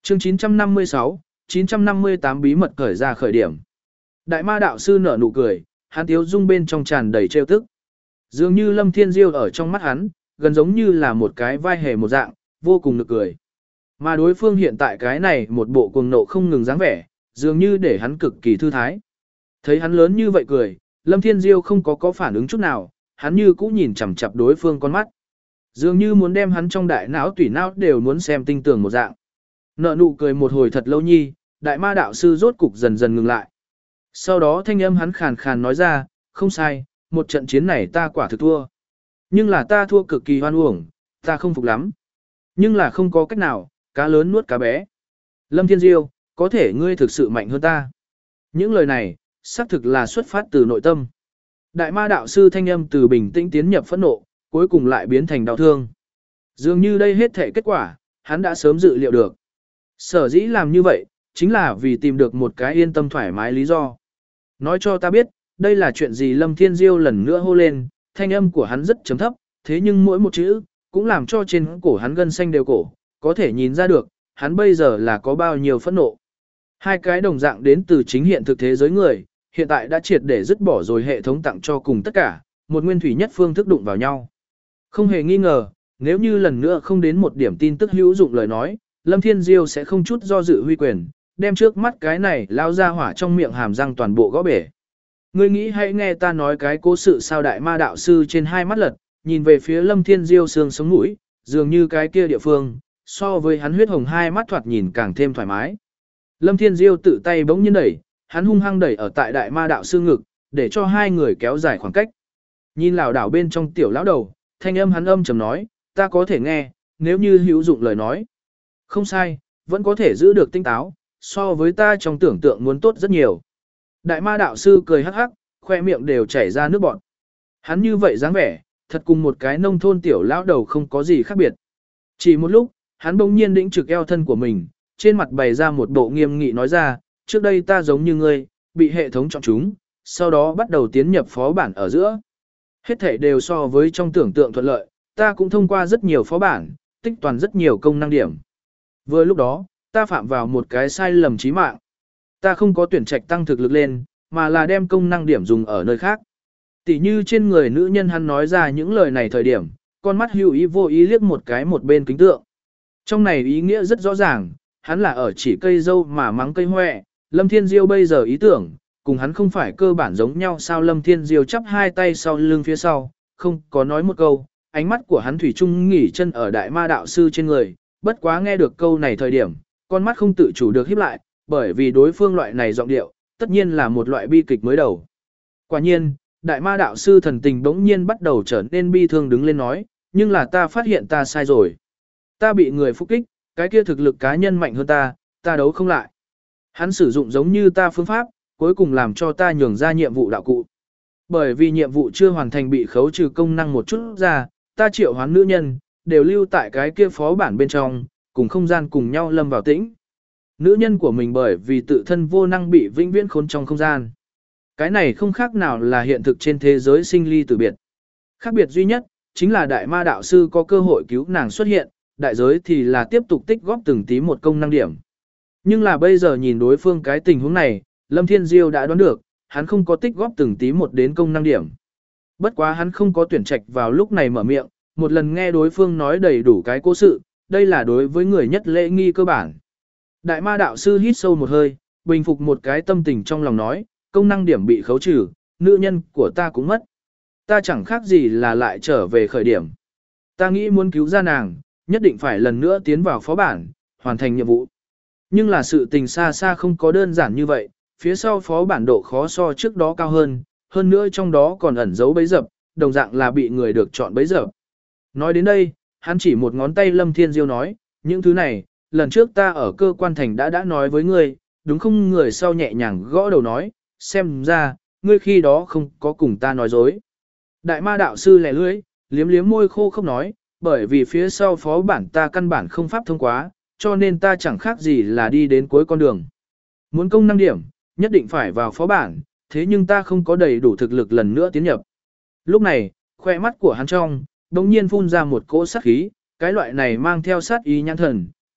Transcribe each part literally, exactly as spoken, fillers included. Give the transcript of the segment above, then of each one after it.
Chương chín trăm năm mươi sáu, chín trăm năm mươi tám bí mật khởi ra khởi điểm. Đại ma đạo sư nở nụ cười, hắn tiếu dung bên trong tràn đầy trêu tức. Dường như Lâm Thiên Diêu ở trong mắt hắn, gần giống như là một cái vai hề một dạng, vô cùng nực cười. Mà đối phương hiện tại cái này một bộ cuồng nộ không ngừng dáng vẻ, dường như để hắn cực kỳ thư thái. Thấy hắn lớn như vậy cười, Lâm Thiên Diêu không có có phản ứng chút nào, hắn như cũ nhìn chằm chằm đối phương con mắt. Dường như muốn đem hắn trong đại não tủy não đều muốn xem tinh tường một dạng. Nợ nụ cười một hồi thật lâu nhi, đại ma đạo sư rốt cục dần dần ngừng lại. Sau đó thanh âm hắn khàn khàn nói ra, không sai, một trận chiến này ta quả thực thua. Nhưng là ta thua cực kỳ hoan uổng, ta không phục lắm. Nhưng là không có cách nào, cá lớn nuốt cá bé. Lâm Thiên Diêu, có thể ngươi thực sự mạnh hơn ta. Những lời này, xác thực là xuất phát từ nội tâm. Đại ma đạo sư thanh âm từ bình tĩnh tiến nhập phẫn nộ, cuối cùng lại biến thành đau thương. Dường như đây hết thể kết quả, hắn đã sớm dự liệu được. Sở dĩ làm như vậy, chính là vì tìm được một cái yên tâm thoải mái lý do. Nói cho ta biết, đây là chuyện gì. Lâm Thiên Diêu lần nữa hô lên, thanh âm của hắn rất trầm thấp, thế nhưng mỗi một chữ, cũng làm cho trên cổ hắn gân xanh đều cổ, có thể nhìn ra được, hắn bây giờ là có bao nhiêu phẫn nộ. Hai cái đồng dạng đến từ chính hiện thực thế giới người, hiện tại đã triệt để dứt bỏ rồi hệ thống tặng cho cùng tất cả, một nguyên thủy nhất phương thức đụng vào nhau. Không hề nghi ngờ, nếu như lần nữa không đến một điểm tin tức hữu dụng lời nói, Lâm Thiên Diêu sẽ không chút do dự huy quyền, đem trước mắt cái này lao ra hỏa trong miệng hàm răng toàn bộ gõ bể. Ngươi nghĩ hãy nghe ta nói cái cố sự sao. Đại ma đạo sư trên hai mắt lật, nhìn về phía Lâm Thiên Diêu xương sống mũi, dường như cái kia địa phương, so với hắn huyết hồng hai mắt thoạt nhìn càng thêm thoải mái. Lâm Thiên Diêu tự tay bỗng nhiên đẩy, hắn hung hăng đẩy ở tại đại ma đạo sư ngực, để cho hai người kéo dài khoảng cách. Nhìn lảo đảo bên trong tiểu lão đầu, thanh âm hắn âm trầm nói, ta có thể nghe, nếu như hữu dụng lời nói. Không sai, vẫn có thể giữ được tinh táo, so với ta trong tưởng tượng muốn tốt rất nhiều. Đại ma đạo sư cười hắc hắc, khoe miệng đều chảy ra nước bọt. Hắn như vậy dáng vẻ, thật cùng một cái nông thôn tiểu lão đầu không có gì khác biệt. Chỉ một lúc, hắn bỗng nhiên đĩnh trực eo thân của mình, trên mặt bày ra một bộ nghiêm nghị nói ra, trước đây ta giống như ngươi, bị hệ thống chọn chúng, sau đó bắt đầu tiến nhập phó bản ở giữa. Hết thể đều so với trong tưởng tượng thuận lợi, ta cũng thông qua rất nhiều phó bản, tích toàn rất nhiều công năng điểm. Vừa lúc đó, ta phạm vào một cái sai lầm chí mạng. Ta không có tuyển trạch tăng thực lực lên, mà là đem công năng điểm dùng ở nơi khác. Tỷ như trên người nữ nhân hắn nói ra những lời này thời điểm, con mắt hữu ý vô ý liếc một cái một bên kính tượng. Trong này ý nghĩa rất rõ ràng, hắn là ở chỉ cây dâu mà mắng cây hoẹ. Lâm Thiên Diêu bây giờ ý tưởng, cùng hắn không phải cơ bản giống nhau sao. Lâm Thiên Diêu chắp hai tay sau lưng phía sau, không có nói một câu, ánh mắt của hắn thủy chung nghỉ chân ở đại ma đạo sư trên người, bất quá nghe được câu này thời điểm, con mắt không tự chủ được híp lại, bởi vì đối phương loại này giọng điệu, tất nhiên là một loại bi kịch mới đầu. Quả nhiên, đại ma đạo sư thần tình bỗng nhiên bắt đầu trở nên bi thương đứng lên nói, nhưng là ta phát hiện ta sai rồi. Ta bị người phục kích, cái kia thực lực cá nhân mạnh hơn ta, ta đấu không lại. Hắn sử dụng giống như ta phương pháp, cuối cùng làm cho ta nhường ra nhiệm vụ đạo cụ. Bởi vì nhiệm vụ chưa hoàn thành bị khấu trừ công năng một chút ra, ta triệu hoán nữ nhân, đều lưu tại cái kia phó bản bên trong, cùng không gian cùng nhau lâm vào tĩnh. Nữ nhân của mình bởi vì tự thân vô năng bị vĩnh viễn khốn trong không gian. Cái này không khác nào là hiện thực trên thế giới sinh ly tử biệt. Khác biệt duy nhất, chính là đại ma đạo sư có cơ hội cứu nàng xuất hiện, đại giới thì là tiếp tục tích góp từng tí một công năng điểm. Nhưng là bây giờ nhìn đối phương cái tình huống này, Lâm Thiên Diêu đã đoán được, hắn không có tích góp từng tí một đến công năng điểm. Bất quá hắn không có tuyển trạch vào lúc này mở miệng, một lần nghe đối phương nói đầy đủ cái cố sự, đây là đối với người nhất lễ nghi cơ bản. Đại ma đạo sư hít sâu một hơi, bình phục một cái tâm tình trong lòng nói, công năng điểm bị khấu trừ, nữ nhân của ta cũng mất. Ta chẳng khác gì là lại trở về khởi điểm. Ta nghĩ muốn cứu ra nàng, nhất định phải lần nữa tiến vào phó bản, hoàn thành nhiệm vụ. Nhưng là sự tình xa xa không có đơn giản như vậy, phía sau phó bản độ khó so trước đó cao hơn, hơn nữa trong đó còn ẩn giấu bẫy dập, đồng dạng là bị người được chọn bẫy dập. Nói đến đây, hắn chỉ một ngón tay Lâm Thiên Diêu nói, những thứ này, lần trước ta ở cơ quan thành đã đã nói với ngươi, đúng không? Người sau nhẹ nhàng gõ đầu nói, xem ra, ngươi khi đó không có cùng ta nói dối. Đại ma đạo sư lẻ lưỡi, liếm liếm môi khô không nói, bởi vì phía sau phó bản ta căn bản không pháp thông quá, cho nên ta chẳng khác gì là đi đến cuối con đường. Muốn công năng điểm, nhất định phải vào phó bản, thế nhưng ta không có đầy đủ thực lực lần nữa tiến nhập. Lúc này, khoe mắt của hắn trong, đống nhiên phun ra một cỗ sát khí, cái loại này mang theo sát ý nhãn thần,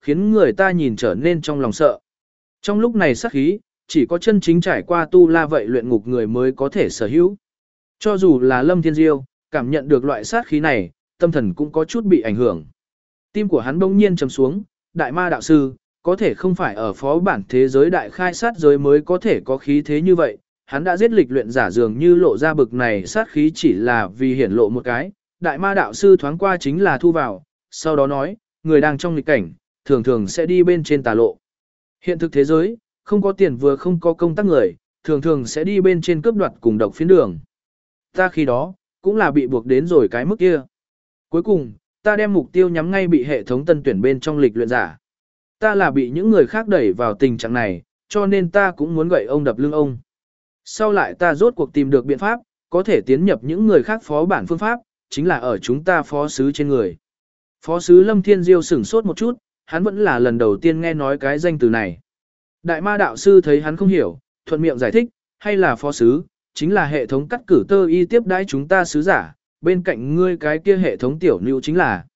khiến người ta nhìn trở nên trong lòng sợ. Trong lúc này sát khí, chỉ có chân chính trải qua tu la vậy luyện ngục người mới có thể sở hữu. Cho dù là Lâm Thiên Diêu, cảm nhận được loại sát khí này, tâm thần cũng có chút bị ảnh hưởng. Tim của hắn bỗng nhiên trầm xuống, đại ma đạo sư, có thể không phải ở phó bản thế giới đại khai sát giới mới có thể có khí thế như vậy, hắn đã giết lịch luyện giả dường như lộ ra bực này sát khí chỉ là vì hiển lộ một cái, đại ma đạo sư thoáng qua chính là thu vào, sau đó nói, người đang trong nghịch cảnh, thường thường sẽ đi bên trên tà lộ. Hiện thực thế giới, không có tiền vừa không có công tác người, thường thường sẽ đi bên trên cướp đoạt cùng độc phiến đường. Ta khi đó, cũng là bị buộc đến rồi cái mức kia. Cuối cùng, ta đem mục tiêu nhắm ngay bị hệ thống tân tuyển bên trong lịch luyện giả. Ta là bị những người khác đẩy vào tình trạng này, cho nên ta cũng muốn gậy ông đập lưng ông. Sau lại ta rốt cuộc tìm được biện pháp, có thể tiến nhập những người khác phó bản phương pháp, chính là ở chúng ta phó sứ trên người. Phó sứ Lâm Thiên Diêu sửng sốt một chút, hắn vẫn là lần đầu tiên nghe nói cái danh từ này. Đại ma đạo sư thấy hắn không hiểu, thuận miệng giải thích, hay là phó sứ, chính là hệ thống cắt cử tơ y tiếp đãi chúng ta sứ giả, bên cạnh ngươi cái kia hệ thống tiểu nữ chính là.